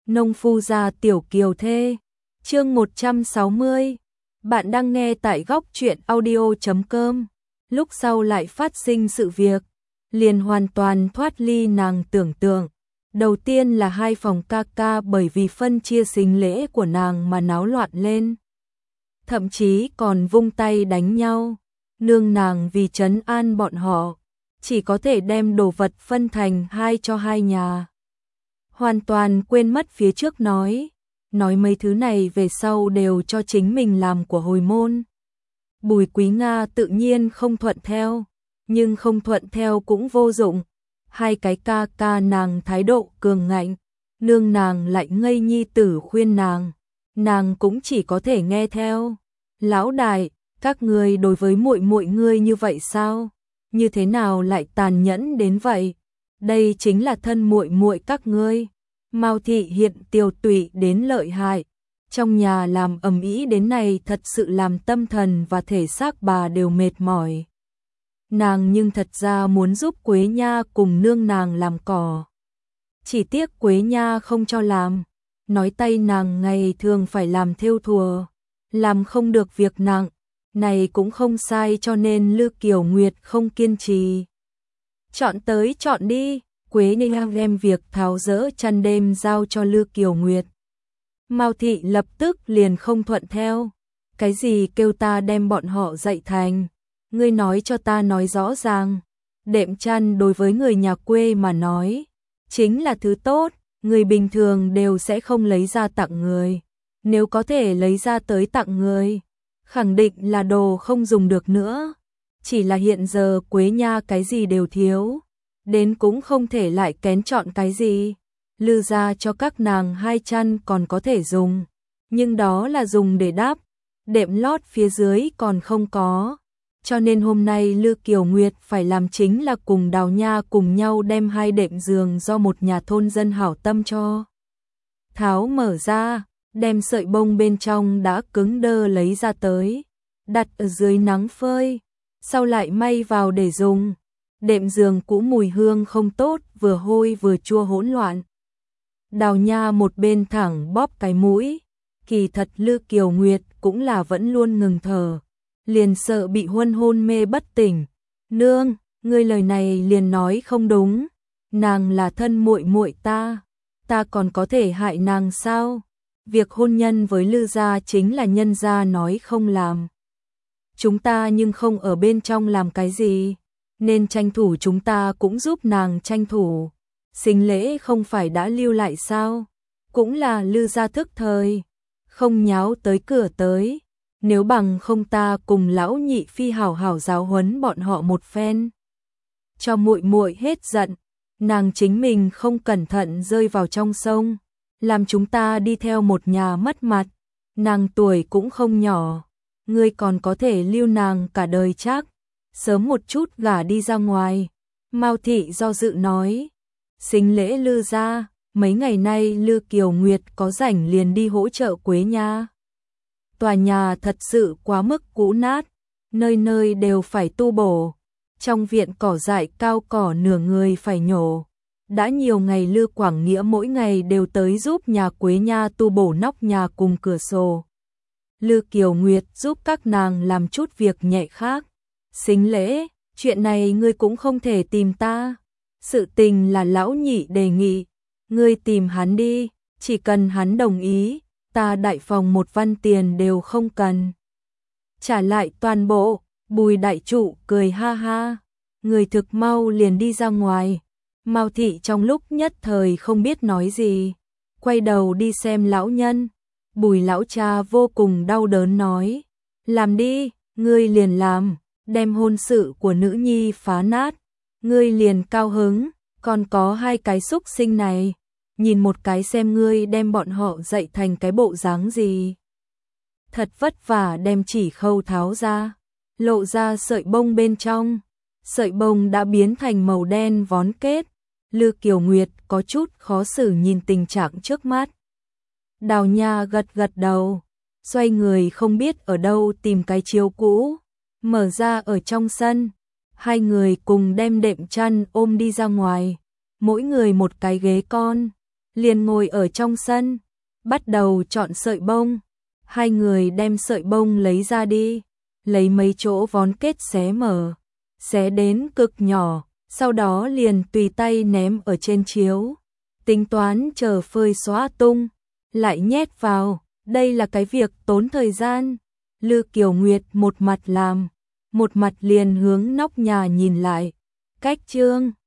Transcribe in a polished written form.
Nông phu gia tiểu kiều thê. Chương 160. Bạn đang nghe tại góc truyện audio.com. Lúc sau lại phát sinh sự việc, liền hoàn toàn thoát ly nàng tưởng tượng. Đầu tiên là hai phòng ca ca bởi vì phân chia sinh lễ của nàng mà náo loạn lên. Thậm chí còn vung tay đánh nhau. Nương nàng vì trấn an bọn họ, chỉ có thể đem đồ vật phân thành hai cho hai nhà. Hoàn toàn quên mất phía trước nói mấy thứ này về sau đều cho chính mình làm của hồi môn. Bùi Quý Nga tự nhiên không thuận theo, nhưng không thuận theo cũng vô dụng. Hai cái ca ca nàng thái độ cường ngạnh, nương nàng lại ngây nhi tử khuyên nàng cũng chỉ có thể nghe theo. Lão đại, các ngươi đối với muội muội ngươi như vậy sao? Như thế nào lại tàn nhẫn đến vậy? Đây chính là thân muội muội các ngươi. Mao thị hiện tiều tụy đến lợi hại, trong nhà làm ầm ĩ đến này thật sự làm tâm thần và thể xác bà đều mệt mỏi. Nàng nhưng thật ra muốn giúp Quế Nha cùng nương nàng làm cỏ. Chỉ tiếc Quế Nha không cho làm, nói tay nàng ngày thường phải làm thêu thùa, làm không được việc nặng, này cũng không sai cho nên Lư Kiều Nguyệt không kiên trì. Chọn tới chọn đi. Quế Nha đem việc tháo dỡ chăn đêm giao cho Lư Kiều Nguyệt. Mao thị lập tức liền không thuận theo. Cái gì kêu ta đem bọn họ dạy thành? Ngươi nói cho ta nói rõ ràng. Đệm chăn đối với người nhà quê mà nói, chính là thứ tốt, người bình thường đều sẽ không lấy ra tặng người. Nếu có thể lấy ra tới tặng người, khẳng định là đồ không dùng được nữa. Chỉ là hiện giờ Quế Nha cái gì đều thiếu, đến cũng không thể lại kén chọn cái gì. Lư ra cho các nàng hai chăn còn có thể dùng, nhưng đó là dùng để đắp, đệm lót phía dưới còn không có. Cho nên hôm nay Lư Kiều Nguyệt phải làm chính là cùng Đào Nha cùng nhau đem hai đệm giường do một nhà thôn dân hảo tâm cho tháo mở ra, đem sợi bông bên trong đã cứng đơ lấy ra tới, đặt ở dưới nắng phơi, sau lại may vào để dùng. Đệm giường cũ mùi hương không tốt, vừa hôi vừa chua hỗn loạn. Đào Nha một bên thẳng bóp cái mũi, kỳ thật Lư Kiều Nguyệt cũng là vẫn luôn ngừng thở, liền sợ bị hôn mê bất tỉnh. Nương, ngươi lời này liền nói không đúng, nàng là thân muội muội ta còn có thể hại nàng sao? Việc hôn nhân với Lư gia chính là nhân gia nói không làm. Chúng ta nhưng không ở bên trong làm cái gì, nên tranh thủ chúng ta cũng giúp nàng tranh thủ. Sinh lễ không phải đã lưu lại sao? Cũng là Lư gia thức thời, không nháo tới cửa tới. Nếu bằng không ta cùng lão nhị phi hảo hảo giáo huấn bọn họ một phen, cho muội muội hết giận, nàng chính mình không cẩn thận rơi vào trong sông, làm chúng ta đi theo một nhà mất mặt. Nàng tuổi cũng không nhỏ, ngươi còn có thể lưu nàng cả đời chắc. Sớm một chút gả đi ra ngoài. Mao thị do dự nói. Sinh lễ Lư gia, mấy ngày nay Lư Kiều Nguyệt có rảnh liền đi hỗ trợ Quế Nha. Tòa nhà thật sự quá mức cũ nát, nơi nơi đều phải tu bổ. Trong viện cỏ dại cao cỏ nửa người phải nhổ. Đã nhiều ngày Lư Quảng Nghĩa mỗi ngày đều tới giúp nhà Quế Nha tu bổ nóc nhà cùng cửa sổ. Lư Kiều Nguyệt giúp các nàng làm chút việc nhẹ khác. Sinh lễ, chuyện này ngươi cũng không thể tìm ta. Sự tình là lão nhị đề nghị, ngươi tìm hắn đi, chỉ cần hắn đồng ý, ta đại phòng một văn tiền đều không cần. Trả lại toàn bộ. Bùi đại trụ cười ha ha, người thực mau liền đi ra ngoài. Mao thị trong lúc nhất thời không biết nói gì, quay đầu đi xem lão nhân. Bùi lão cha vô cùng đau đớn nói, làm đi, ngươi liền làm, đem hôn sự của nữ nhi phá nát, ngươi liền cao hứng, còn có hai cái xúc sinh này, nhìn một cái xem ngươi đem bọn họ dạy thành cái bộ dáng gì. Thật vất vả đem chỉ khâu tháo ra, lộ ra sợi bông bên trong, sợi bông đã biến thành màu đen vón kết. Lư Kiều Nguyệt có chút khó xử nhìn tình trạng trước mắt. Đào Nha gật gật đầu, xoay người không biết ở đâu tìm cái chiếu cũ, mở ra ở trong sân. Hai người cùng đem đệm chăn ôm đi ra ngoài, mỗi người một cái ghế con, liền ngồi ở trong sân, bắt đầu chọn sợi bông. Hai người đem sợi bông lấy ra đi, lấy mấy chỗ vón kết xé mở, xé đến cực nhỏ, sau đó liền tùy tay ném ở trên chiếu. Tính toán chờ phơi xóa tung, lại nhét vào, đây là cái việc tốn thời gian. Lư Kiều Nguyệt một mặt làm, một mặt liền hướng nóc nhà nhìn lại. Cách Trương